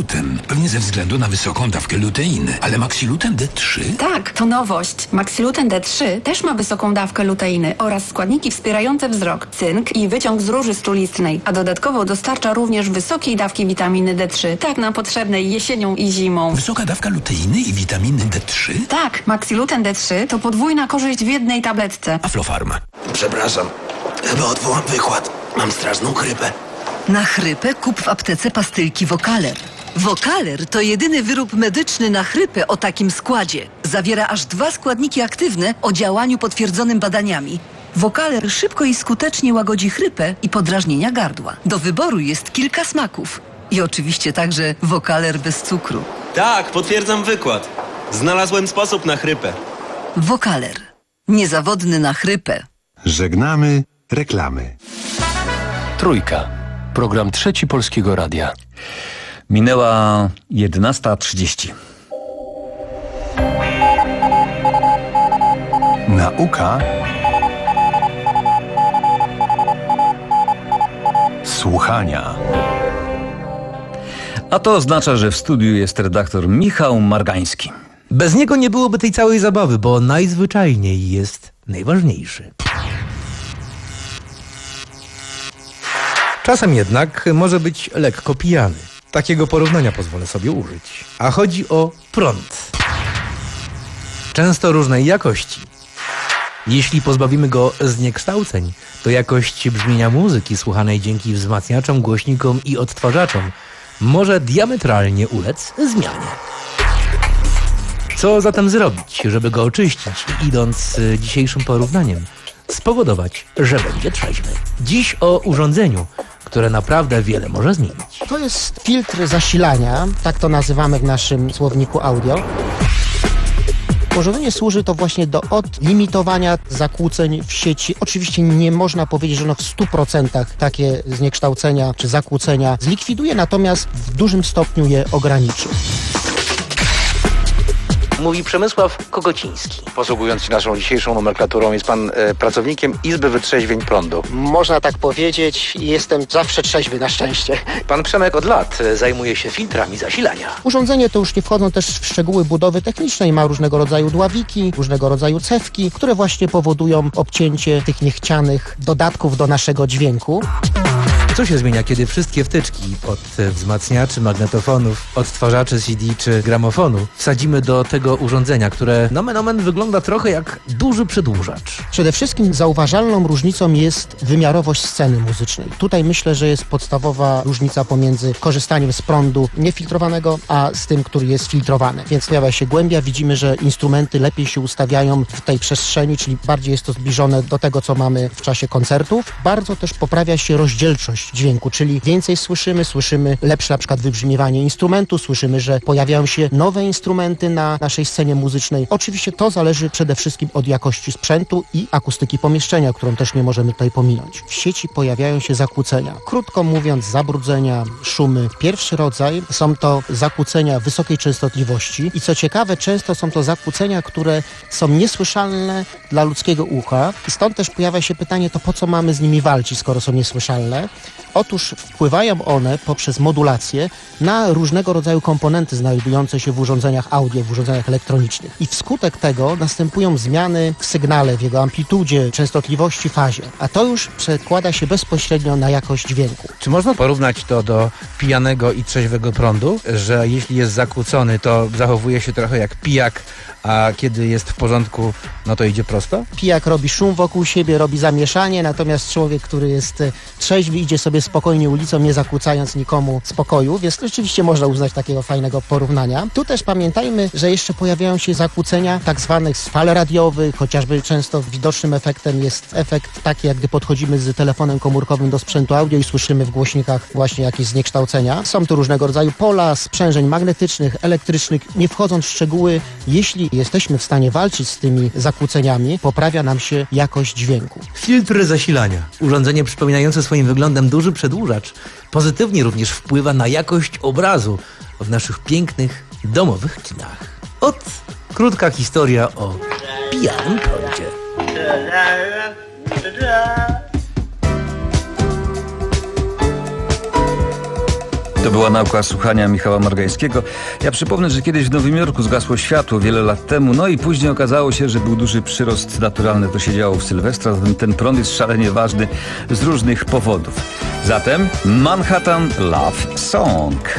Maxilutem. Pewnie ze względu na wysoką dawkę luteiny. Ale Maxiluten D trzy? Tak, to nowość. Maxiluten D trzy też ma wysoką dawkę luteiny oraz składniki wspierające wzrok, cynk i wyciąg z róży strulistnej, a dodatkowo dostarcza również wysokiej dawki witaminy D trzy, tak nam potrzebnej jesienią i zimą. Wysoka dawka luteiny i witaminy D trzy? Tak, Maxiluten D trzy to podwójna korzyść w jednej tabletce. Aflofarm. Przepraszam, chyba odwołam wykład. Mam straszną chrypę. Na chrypę kup w aptece pastylki Vocaler. Vocaler to jedyny wyrób medyczny na chrypę o takim składzie. Zawiera aż dwa składniki aktywne o działaniu potwierdzonym badaniami. Vocaler szybko i skutecznie łagodzi chrypę i podrażnienia gardła. Do wyboru jest kilka smaków. I oczywiście także Vocaler bez cukru. Tak, potwierdzam wykład. Znalazłem sposób na chrypę. Vocaler. Niezawodny na chrypę. Żegnamy reklamy. Trójka. Program Trzeci Polskiego Radia. Minęła jedenasta trzydzieści. Nauka słuchania. A to oznacza, że w studiu jest redaktor Michał Margański. Bez niego nie byłoby tej całej zabawy, bo najzwyczajniej jest najważniejszy. Czasem jednak może być lekko pijany. Takiego porównania pozwolę sobie użyć. A chodzi o prąd. Często różnej jakości. Jeśli pozbawimy go zniekształceń, to jakość brzmienia muzyki słuchanej dzięki wzmacniaczom, głośnikom i odtwarzaczom może diametralnie ulec zmianie. Co zatem zrobić, żeby go oczyścić i idąc z dzisiejszym porównaniem spowodować, że będzie trzeźwy? Dziś o urządzeniu, które naprawdę wiele może zmienić. To jest filtr zasilania, tak to nazywamy w naszym słowniku audio. Urządzenie służy to właśnie do odlimitowania zakłóceń w sieci. Oczywiście nie można powiedzieć, że ono w stu procentach takie zniekształcenia czy zakłócenia zlikwiduje, natomiast w dużym stopniu je ograniczy. Mówi Przemysław Kogociński. Posługując się naszą dzisiejszą nomenklaturą, jest pan e, pracownikiem Izby Wytrzeźwień Prądu. Można tak powiedzieć. Jestem zawsze trzeźwy, na szczęście. Pan Przemek od lat e, zajmuje się filtrami zasilania. Urządzenie to już nie wchodzą też w szczegóły budowy technicznej. Ma różnego rodzaju dławiki, różnego rodzaju cewki, które właśnie powodują obcięcie tych niechcianych dodatków do naszego dźwięku. Co się zmienia, kiedy wszystkie wtyczki od wzmacniaczy, magnetofonów, odtwarzaczy C D czy gramofonu wsadzimy do tego urządzenia, które nomen omen wygląda trochę jak duży przedłużacz? Przede wszystkim zauważalną różnicą jest wymiarowość sceny muzycznej. Tutaj myślę, że jest podstawowa różnica pomiędzy korzystaniem z prądu niefiltrowanego, a z tym, który jest filtrowany. Więc pojawia się głębia, widzimy, że instrumenty lepiej się ustawiają w tej przestrzeni, czyli bardziej jest to zbliżone do tego, co mamy w czasie koncertów. Bardzo też poprawia się rozdzielczość dźwięku, czyli więcej słyszymy, słyszymy lepsze na przykład wybrzmiewanie instrumentu, słyszymy, że pojawiają się nowe instrumenty na naszej scenie muzycznej. Oczywiście to zależy przede wszystkim od jakości sprzętu i akustyki pomieszczenia, którą też nie możemy tutaj pominąć. W sieci pojawiają się zakłócenia. Krótko mówiąc, zabrudzenia, szumy. Pierwszy rodzaj są to zakłócenia wysokiej częstotliwości i co ciekawe, często są to zakłócenia, które są niesłyszalne dla ludzkiego ucha i stąd też pojawia się pytanie, to po co mamy z nimi walczyć, skoro są niesłyszalne? Otóż wpływają one poprzez modulację na różnego rodzaju komponenty znajdujące się w urządzeniach audio, w urządzeniach elektronicznych. I wskutek tego następują zmiany w sygnale, w jego amplitudzie, częstotliwości, fazie. A to już przekłada się bezpośrednio na jakość dźwięku. Czy można porównać to do pijanego i trzeźwego prądu, że jeśli jest zakłócony, to zachowuje się trochę jak pijak, a kiedy jest w porządku, no to idzie prosto? Pijak robi szum wokół siebie, robi zamieszanie, natomiast człowiek, który jest trzeźwy, idzie sobie spokojnie ulicą, nie zakłócając nikomu spokoju, więc rzeczywiście można uznać takiego fajnego porównania. Tu też pamiętajmy, że jeszcze pojawiają się zakłócenia tak zwanych z fal radiowych, chociażby często widocznym efektem jest efekt taki, jak gdy podchodzimy z telefonem komórkowym do sprzętu audio i słyszymy w głośnikach właśnie jakieś zniekształcenia. Są tu różnego rodzaju pola, sprzężeń magnetycznych, elektrycznych. Nie wchodząc w szczegóły, jeśli jesteśmy w stanie walczyć z tymi zakłóceniami, poprawia nam się jakość dźwięku. Filtr zasilania. Urządzenie przypominające swoim wyglądem duży przedłużacz pozytywnie również wpływa na jakość obrazu w naszych pięknych, domowych kinach. Ot, krótka historia o pijanym prądzie. To była nauka słuchania Michała Margańskiego. Ja przypomnę, że kiedyś w Nowym Jorku zgasło światło wiele lat temu, no i później okazało się, że był duży przyrost naturalny. To się działo w Sylwestra, zatem ten prąd jest szalenie ważny z różnych powodów. Zatem Manhattan Love Song.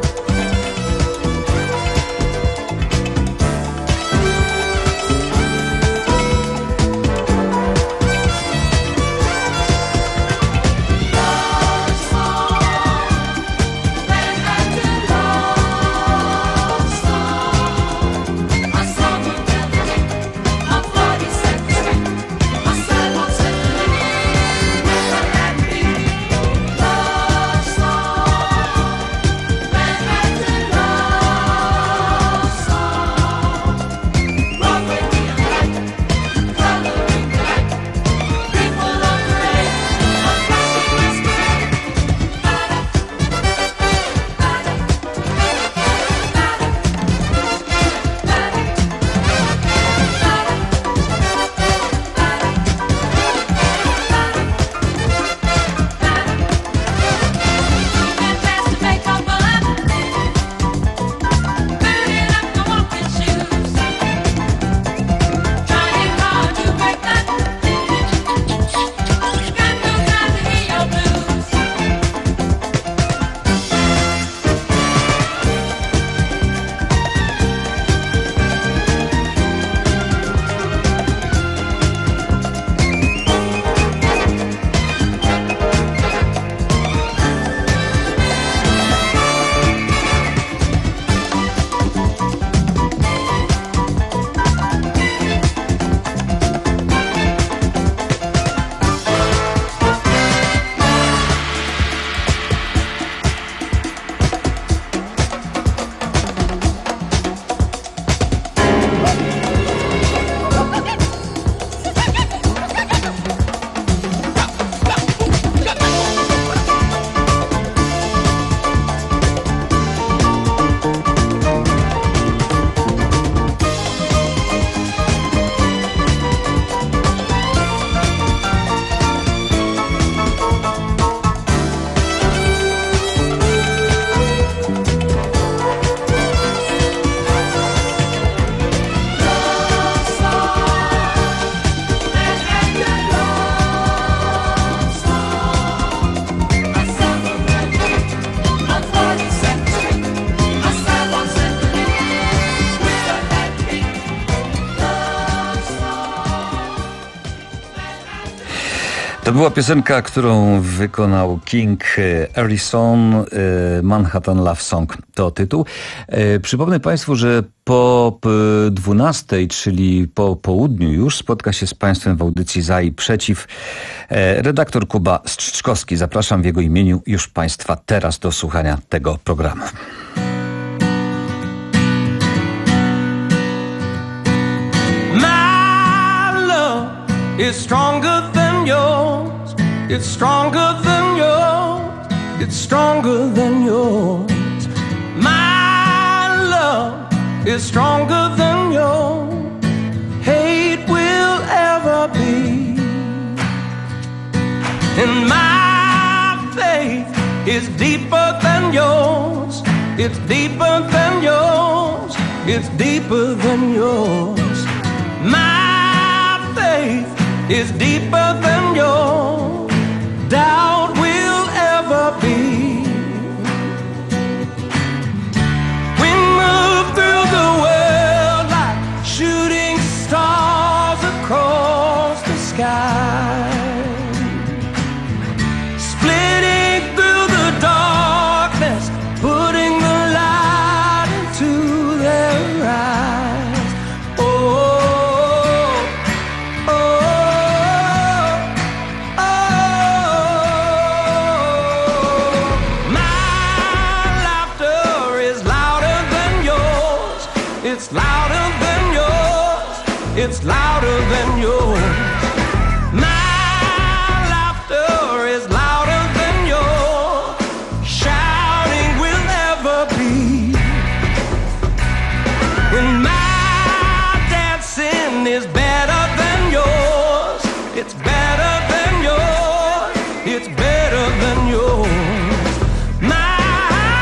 To była piosenka, którą wykonał King Ellison, Manhattan Love Song to tytuł. Przypomnę Państwu, że po dwunastej, czyli po południu już spotka się z Państwem w audycji Za i Przeciw redaktor Kuba Strzyczkowski. Zapraszam w jego imieniu już Państwa teraz do słuchania tego programu. It's stronger than yours. It's stronger than yours. It's stronger than yours. My love is stronger than your hate will ever be. And my faith is deeper than yours. It's deeper than yours. It's deeper than yours. My faith is deeper than your doubt will ever be. We move through the world like shooting stars across the sky, splitting through the darkness, putting the light into their eyes. Oh, it's louder than yours. It's louder than yours. My laughter is louder than yours. Shouting will never be. And my dancing is better than yours. It's better than yours. It's better than yours. My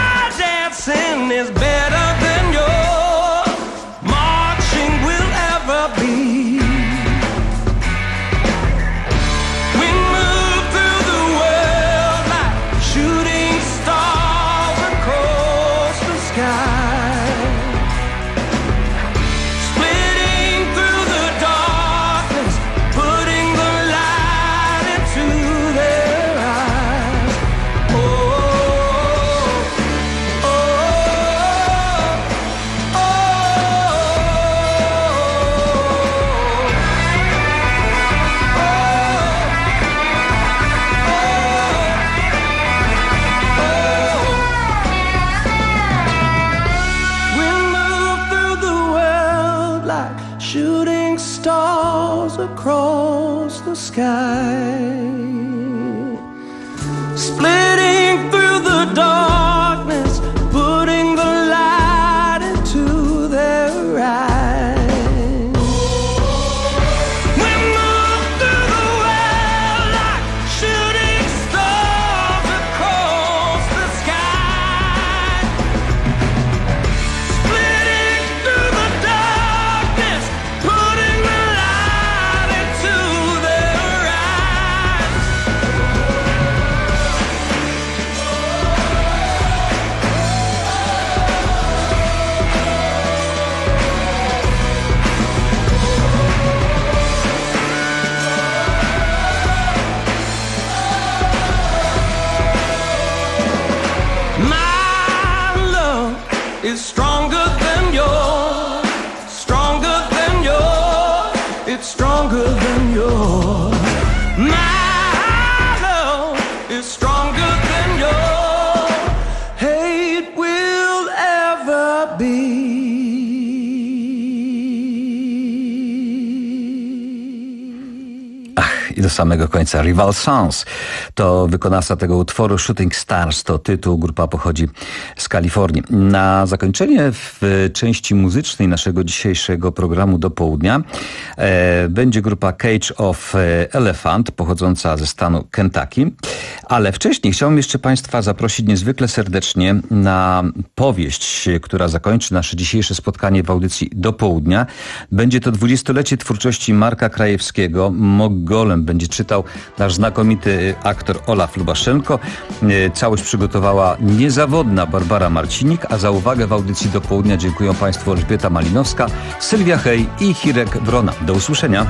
splitting through the darkness, putting the light into their eyes. We move through the world like shooting stars across the sky, splitting through the darkness, putting the light into their eyes. My love is stronger than yours, stronger than yours, it's stronger than yours. My love is stronger than your hate will ever be. I do samego końca Rival Sons to wykonawca tego utworu. Shooting Stars to tytuł, grupa pochodzi z Kalifornii. Na zakończenie w części muzycznej naszego dzisiejszego programu do południa e, będzie grupa Cage of Elephant pochodząca ze stanu Kentucky, ale wcześniej chciałbym jeszcze Państwa zaprosić niezwykle serdecznie na powieść, która zakończy nasze dzisiejsze spotkanie w audycji do południa. Będzie to dwudziestolecie twórczości Marka Krajewskiego. Mogolem będzie czytał nasz znakomity aktor Olaf Lubaszenko. Całość przygotowała niezawodna Barbara Marcinik, a za uwagę w audycji do południa dziękuję Państwu Elżbieta Malinowska, Sylwia Hej i Hirek Wrona. Do usłyszenia.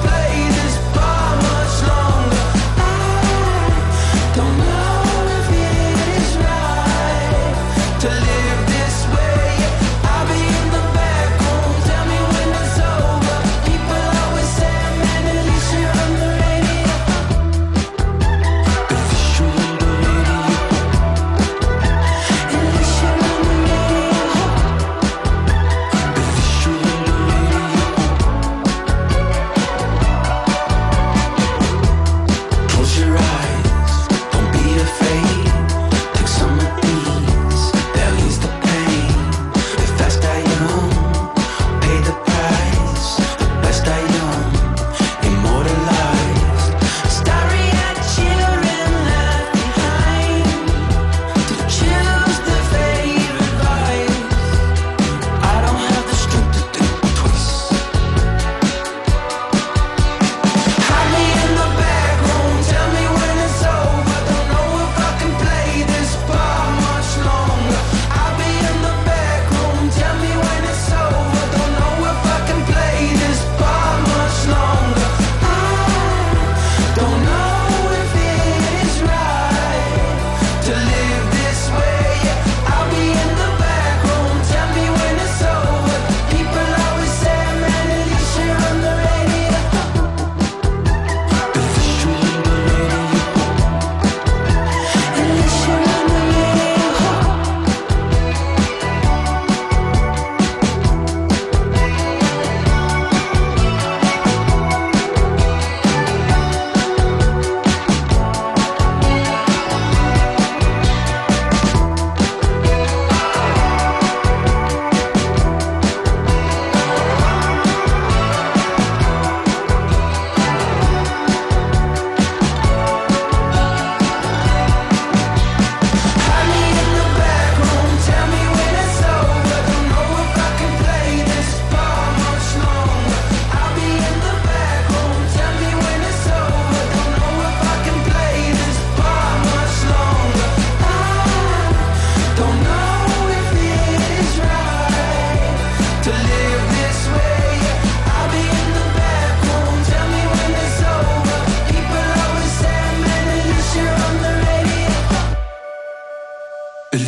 Don't know if you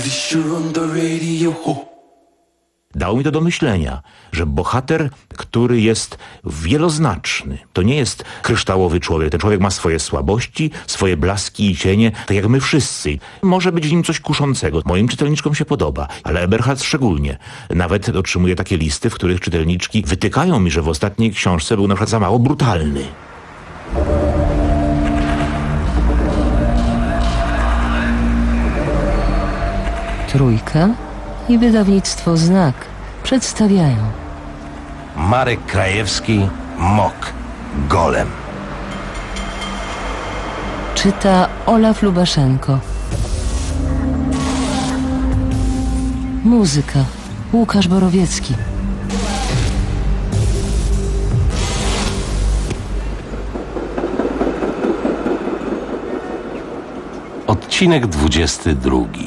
Fisher on the radio. Dało mi to do myślenia, że bohater, który jest wieloznaczny, to nie jest kryształowy człowiek. Ten człowiek ma swoje słabości, swoje blaski i cienie, tak jak my wszyscy. Może być w nim coś kuszącego. Moim czytelniczkom się podoba, ale Eberhard szczególnie. Nawet otrzymuję takie listy, w których czytelniczki wytykają mi, że w ostatniej książce był na przykład za mało brutalny. Trójka i wydawnictwo Znak przedstawiają Marek Krajewski, Mok, Golem. Czyta Olaf Lubaszenko. Muzyka Łukasz Borowiecki. Odcinek dwudziesty drugi.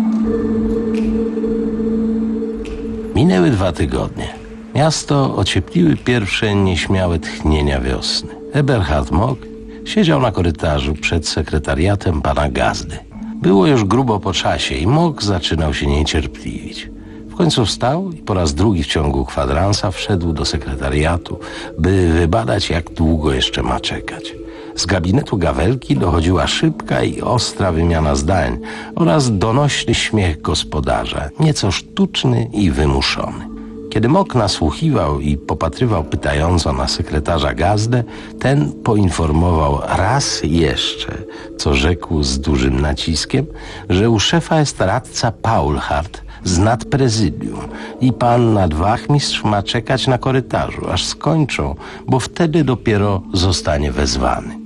Minęły dwa tygodnie. Miasto ociepliły pierwsze nieśmiałe tchnienia wiosny. Eberhard Mok siedział na korytarzu przed sekretariatem pana Gazdy. Było już grubo po czasie i Mok zaczynał się niecierpliwić. W końcu wstał i po raz drugi w ciągu kwadransa wszedł do sekretariatu, by wybadać, jak długo jeszcze ma czekać. Z gabinetu Gawelki dochodziła szybka i ostra wymiana zdań oraz donośny śmiech gospodarza, nieco sztuczny i wymuszony. Kiedy Mok nasłuchiwał i popatrywał pytająco na sekretarza Gazdę, ten poinformował raz jeszcze, co rzekł z dużym naciskiem, że u szefa jest radca Paulhardt z nadprezydium i pan nadwachmistrz ma czekać na korytarzu, aż skończą, bo wtedy dopiero zostanie wezwany.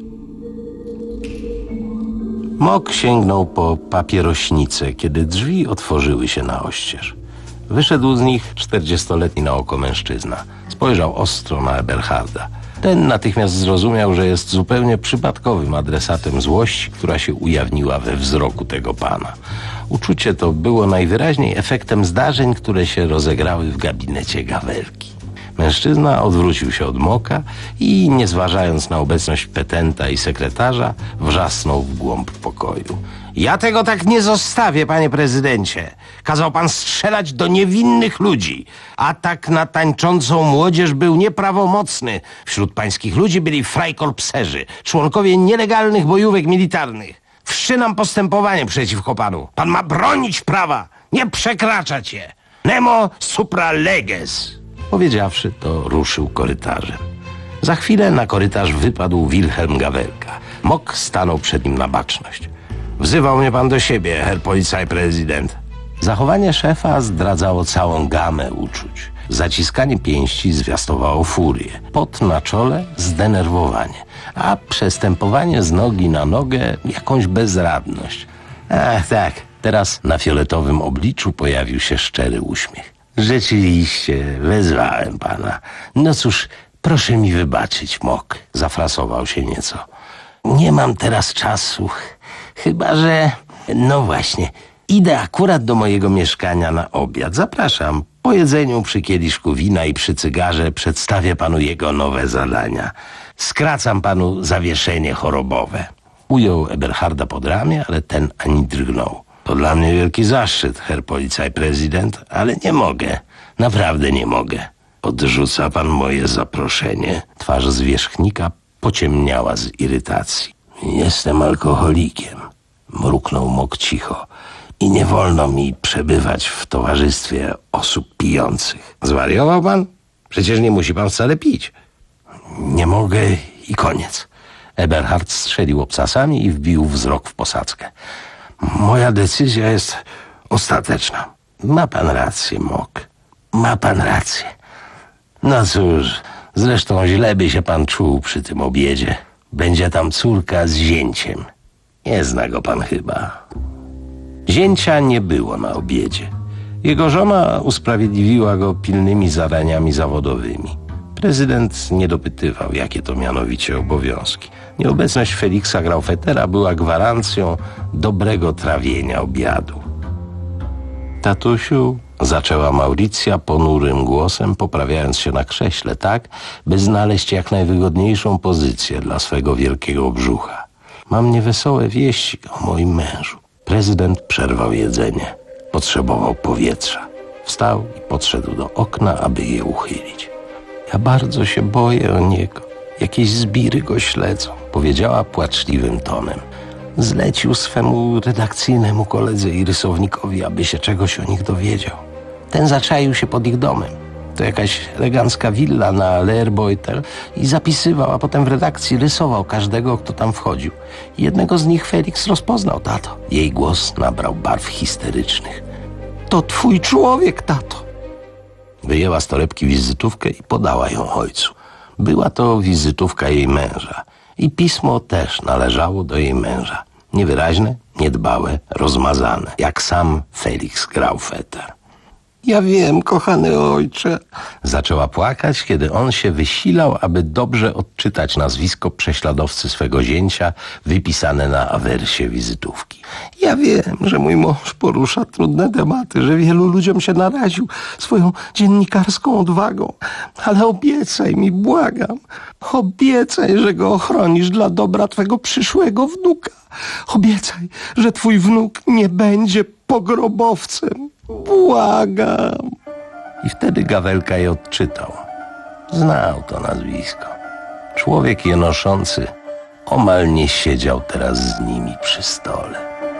Mok sięgnął po papierośnicę, kiedy drzwi otworzyły się na oścież. Wyszedł z nich czterdziestoletni na oko mężczyzna. Spojrzał ostro na Eberharda. Ten natychmiast zrozumiał, że jest zupełnie przypadkowym adresatem złości, która się ujawniła we wzroku tego pana. Uczucie to było najwyraźniej efektem zdarzeń, które się rozegrały w gabinecie Gawelki. Mężczyzna odwrócił się od Moka i, nie zważając na obecność petenta i sekretarza, wrzasnął w głąb pokoju. Ja tego tak nie zostawię, panie prezydencie. Kazał pan strzelać do niewinnych ludzi. Atak na tańczącą młodzież był nieprawomocny. Wśród pańskich ludzi byli frajkorpserzy, członkowie nielegalnych bojówek militarnych. Wszczynam postępowanie przeciwko panu. Pan ma bronić prawa, nie przekraczać je. Nemo supra leges. Powiedziawszy to, ruszył korytarzem. Za chwilę na korytarz wypadł Wilhelm Gawelka. Mok stanął przed nim na baczność. Wzywał mnie pan do siebie, herr Polizeiprezydent. Zachowanie szefa zdradzało całą gamę uczuć. Zaciskanie pięści zwiastowało furię. Pot na czole zdenerwowanie, a przestępowanie z nogi na nogę jakąś bezradność. Ach tak, teraz na fioletowym obliczu pojawił się szczery uśmiech. Rzeczywiście, wezwałem pana. No cóż, proszę mi wybaczyć, Mok. Zafrasował się nieco. Nie mam teraz czasu, chyba że... No właśnie, idę akurat do mojego mieszkania na obiad. Zapraszam. Po jedzeniu przy kieliszku wina i przy cygarze przedstawię panu jego nowe zadania. Skracam panu zawieszenie chorobowe. Ujął Eberharda pod ramię, ale ten ani drgnął. To dla mnie wielki zaszczyt, herr Polizeiprezydent, ale nie mogę. Naprawdę nie mogę. Odrzuca pan moje zaproszenie. Twarz zwierzchnika pociemniała z irytacji. Jestem alkoholikiem, mruknął Mok cicho. I nie wolno mi przebywać w towarzystwie osób pijących. Zwariował pan? Przecież nie musi pan wcale pić. Nie mogę i koniec. Eberhard strzelił obcasami i wbił wzrok w posadzkę. Moja decyzja jest ostateczna. Ma pan rację, Mok. Ma pan rację. No cóż, zresztą źle by się pan czuł przy tym obiedzie. Będzie tam córka z zięciem. Nie zna go pan chyba. Zięcia nie było na obiedzie. Jego żona usprawiedliwiła go pilnymi zadaniami zawodowymi. Prezydent nie dopytywał, jakie to mianowicie obowiązki. Nieobecność Feliksa Graufetera była gwarancją dobrego trawienia obiadu. Tatusiu, zaczęła Mauricja ponurym głosem, poprawiając się na krześle tak, by znaleźć jak najwygodniejszą pozycję dla swego wielkiego brzucha. Mam niewesołe wieści o moim mężu. Prezydent przerwał jedzenie. Potrzebował powietrza. Wstał i podszedł do okna, aby je uchylić. Ja bardzo się boję o niego. Jakieś zbiry go śledzą, powiedziała płaczliwym tonem. Zlecił swemu redakcyjnemu koledze i rysownikowi, aby się czegoś o nich dowiedział. Ten zaczaił się pod ich domem. To jakaś elegancka willa na Leerbeutel i zapisywał, a potem w redakcji rysował każdego, kto tam wchodził. Jednego z nich Felix rozpoznał, tato. Jej głos nabrał barw histerycznych. To twój człowiek, tato. Wyjęła z torebki wizytówkę i podała ją ojcu. Była to wizytówka jej męża. I pismo też należało do jej męża. Niewyraźne, niedbałe, rozmazane. Jak sam Felix Graufetter. Ja wiem, kochany ojcze. Zaczęła płakać, kiedy on się wysilał, aby dobrze odczytać nazwisko prześladowcy swego zięcia, wypisane na awersie wizytówki. Ja wiem, że mój mąż porusza trudne tematy, że wielu ludziom się naraził swoją dziennikarską odwagą. Ale obiecaj mi, błagam, obiecaj, że go ochronisz dla dobra twego przyszłego wnuka. Obiecaj, że twój wnuk nie będzie pogrobowcem. Błagam. I wtedy Gawelka je odczytał. Znał to nazwisko. Człowiek je noszący omal nie siedział teraz z nimi przy stole.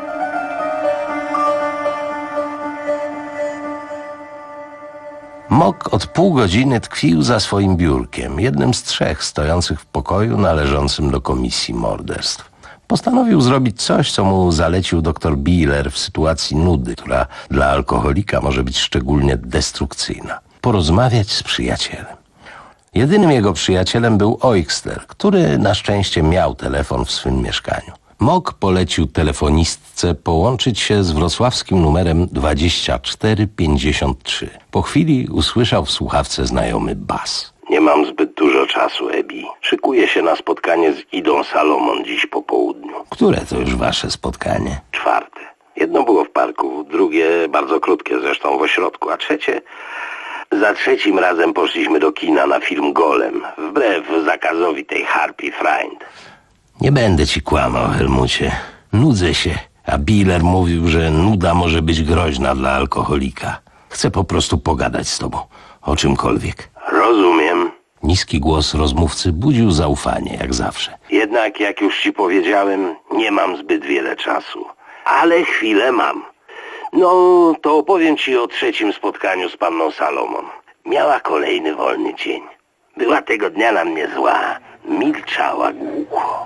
Mok od pół godziny tkwił za swoim biurkiem, jednym z trzech stojących w pokoju należącym do komisji morderstw. Postanowił zrobić coś, co mu zalecił doktor Bieler w sytuacji nudy, która dla alkoholika może być szczególnie destrukcyjna. Porozmawiać z przyjacielem. Jedynym jego przyjacielem był Oikster, który na szczęście miał telefon w swym mieszkaniu. Mok polecił telefonistce połączyć się z wrocławskim numerem dwadzieścia cztery pięćdziesiąt trzy. Po chwili usłyszał w słuchawce znajomy bas. Nie mam zbyt dużo czasu, Ebi. Szykuję się na spotkanie z Idą Salomon dziś po południu. Które to już wasze spotkanie? Czwarte. Jedno było w parku, drugie bardzo krótkie zresztą w ośrodku, a trzecie... Za trzecim razem poszliśmy do kina na film Golem, wbrew zakazowi tej Harpy Freund. Nie będę ci kłamał, Helmucie. Nudzę się, a Bieler mówił, że nuda może być groźna dla alkoholika. Chcę po prostu pogadać z tobą o czymkolwiek. Rozumiem. Niski głos rozmówcy budził zaufanie, jak zawsze. Jednak, jak już ci powiedziałem, nie mam zbyt wiele czasu. Ale chwilę mam. No, to opowiem ci o trzecim spotkaniu z panną Salomon. Miała kolejny wolny dzień. Była tego dnia na mnie zła. Milczała głucho.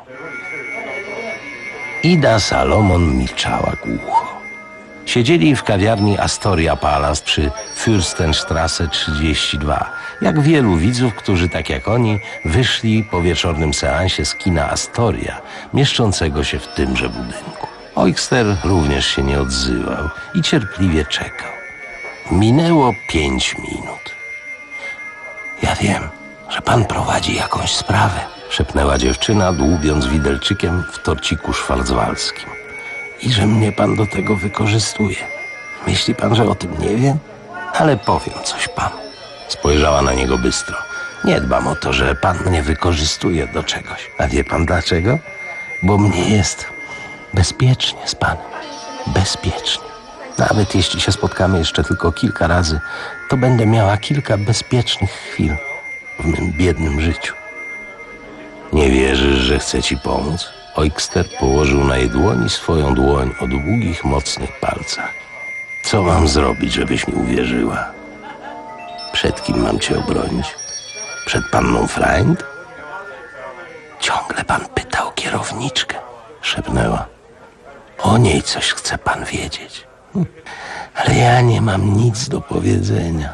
Ida Salomon milczała głucho. Siedzieli w kawiarni Astoria Palace przy Fürstenstrasse trzydzieści dwa. Jak wielu widzów, którzy tak jak oni wyszli po wieczornym seansie z kina Astoria, mieszczącego się w tymże budynku. Oikster również się nie odzywał i cierpliwie czekał. Minęło pięć minut. Ja wiem, że pan prowadzi jakąś sprawę, szepnęła dziewczyna, dłubiąc widelczykiem w torciku szwarcwalskim. I że mnie pan do tego wykorzystuje. Myśli pan, że o tym nie wiem? Ale powiem coś panu. Spojrzała na niego bystro. Nie dbam o to, że pan mnie wykorzystuje do czegoś. A wie pan dlaczego? Bo mnie jest bezpiecznie z panem. Bezpiecznie. Nawet jeśli się spotkamy jeszcze tylko kilka razy, to będę miała kilka bezpiecznych chwil w mym biednym życiu. Nie wierzysz, że chcę ci pomóc? Oikster położył na jej dłoni swoją dłoń o długich, mocnych palcach. Co mam zrobić, żebyś mi uwierzyła? Przed kim mam cię obronić? Przed panną Freund? Ciągle pan pytał kierowniczkę, szepnęła. O niej coś chce pan wiedzieć. Ale ja nie mam nic do powiedzenia.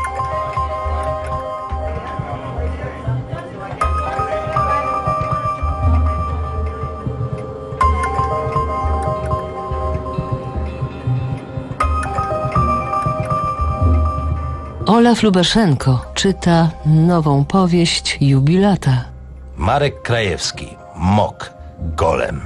Olaf Lubaszenko czyta nową powieść Jubilata. Marek Krajewski, Mok, Golem.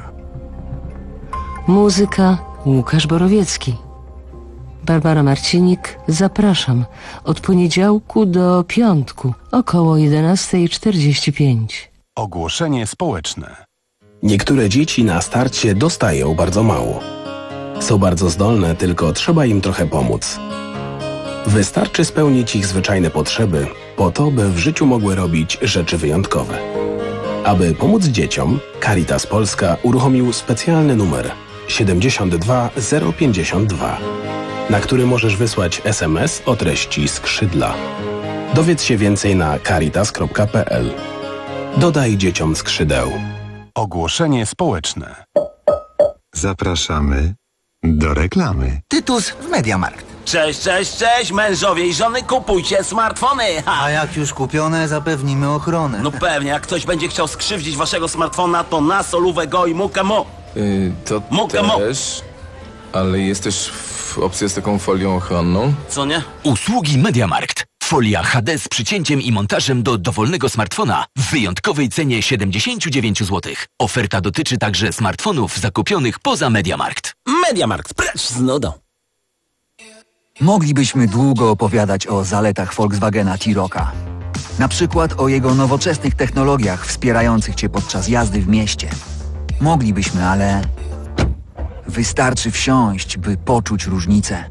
Muzyka Łukasz Borowiecki. Barbara Marcinik, zapraszam od poniedziałku do piątku około jedenasta czterdzieści pięć. Ogłoszenie społeczne. Niektóre dzieci na starcie dostają bardzo mało. Są bardzo zdolne, tylko trzeba im trochę pomóc. Wystarczy spełnić ich zwyczajne potrzeby, po to, by w życiu mogły robić rzeczy wyjątkowe. Aby pomóc dzieciom, Caritas Polska uruchomił specjalny numer siedemdziesiąt dwa zero pięćdziesiąt dwa, na który możesz wysłać es em es o treści skrzydła. Dowiedz się więcej na caritas kropka p l. Dodaj dzieciom skrzydeł. Ogłoszenie społeczne. Zapraszamy do reklamy. Tytus w Mediamarkt. Cześć, cześć, cześć, mężowie i żony, kupujcie smartfony! Ha. A jak już kupione, zapewnimy ochronę. No pewnie, jak ktoś będzie chciał skrzywdzić waszego smartfona, to na solówę go i mukę mo. Yy, to Mukę też, ale jest też w opcja z taką folią ochronną. Co nie? Usługi Mediamarkt. Folia H D z przycięciem i montażem do dowolnego smartfona w wyjątkowej cenie siedemdziesiąt dziewięć złotych. Oferta dotyczy także smartfonów zakupionych poza Mediamarkt. Mediamarkt, precz z nudą. Moglibyśmy długo opowiadać o zaletach Volkswagena T-Rocka. Na przykład o jego nowoczesnych technologiach wspierających Cię podczas jazdy w mieście. Moglibyśmy, ale wystarczy wsiąść, by poczuć różnicę.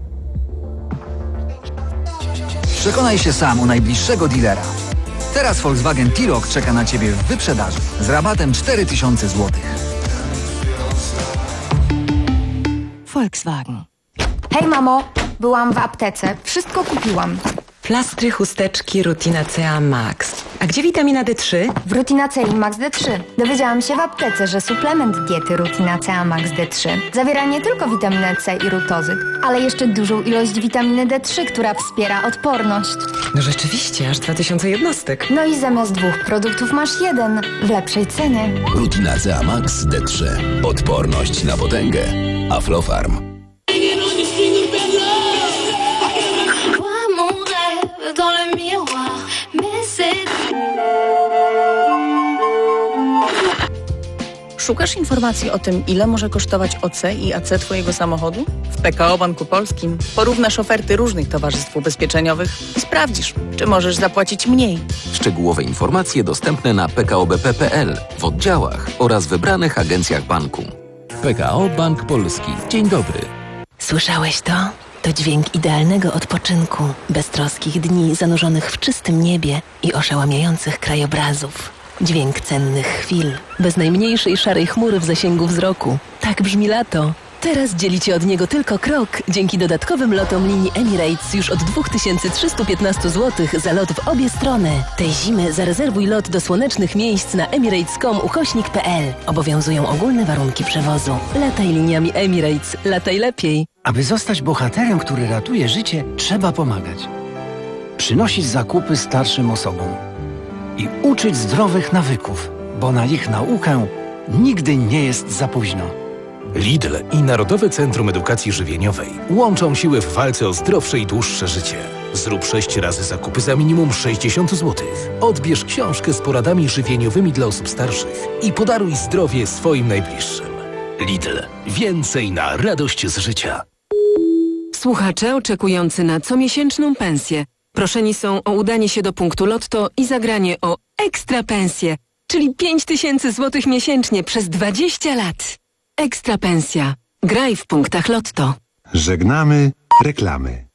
Przekonaj się sam u najbliższego dealera. Teraz Volkswagen T-Roc czeka na Ciebie w wyprzedaży z rabatem cztery tysiące złotych. Volkswagen. Hej mamo, byłam w aptece, wszystko kupiłam. Plastry, chusteczki, Rutina C A Max. A gdzie witamina D trzy? W Rutina C i Max D trzy. Dowiedziałam się w aptece, że suplement diety Rutina C A Max D trzy zawiera nie tylko witaminę C i rutozyk, ale jeszcze dużą ilość witaminy D trzy, która wspiera odporność. No rzeczywiście, aż dwa tysiące jednostek. No i zamiast dwóch produktów masz jeden w lepszej cenie. Rutina C A Max D trzy. Odporność na potęgę. Aflofarm. Szukasz informacji o tym, ile może kosztować O C i A C Twojego samochodu? W P K O Banku Polskim porównasz oferty różnych towarzystw ubezpieczeniowych i sprawdzisz, czy możesz zapłacić mniej. Szczegółowe informacje dostępne na p k o b p kropka p l, w oddziałach oraz wybranych agencjach banku. P K O Bank Polski. Dzień dobry. Słyszałeś to? To dźwięk idealnego odpoczynku, beztroskich dni zanurzonych w czystym niebie i oszałamiających krajobrazów. Dźwięk cennych chwil, bez najmniejszej szarej chmury w zasięgu wzroku. Tak brzmi lato. Teraz dzielicie od niego tylko krok dzięki dodatkowym lotom linii Emirates już od dwa tysiące trzysta piętnaście złotych za lot w obie strony. Tej zimy zarezerwuj lot do słonecznych miejsc na emirates kropka com ukośnik kropka p l. Obowiązują ogólne warunki przewozu. Lataj liniami Emirates. Lataj lepiej. Aby zostać bohaterem, który ratuje życie, trzeba pomagać. Przynosić zakupy starszym osobom. I uczyć zdrowych nawyków, bo na ich naukę nigdy nie jest za późno. Lidl i Narodowe Centrum Edukacji Żywieniowej łączą siły w walce o zdrowsze i dłuższe życie. Zrób sześć razy zakupy za minimum sześćdziesiąt złotych. Odbierz książkę z poradami żywieniowymi dla osób starszych i podaruj zdrowie swoim najbliższym. Lidl. Więcej na radość z życia. Słuchacze oczekujący na comiesięczną pensję proszeni są o udanie się do punktu Lotto i zagranie o ekstra pensję, czyli pięć tysięcy złotych miesięcznie przez dwadzieścia lat. Ekstra pensja. Graj w punktach Lotto. Żegnamy reklamy.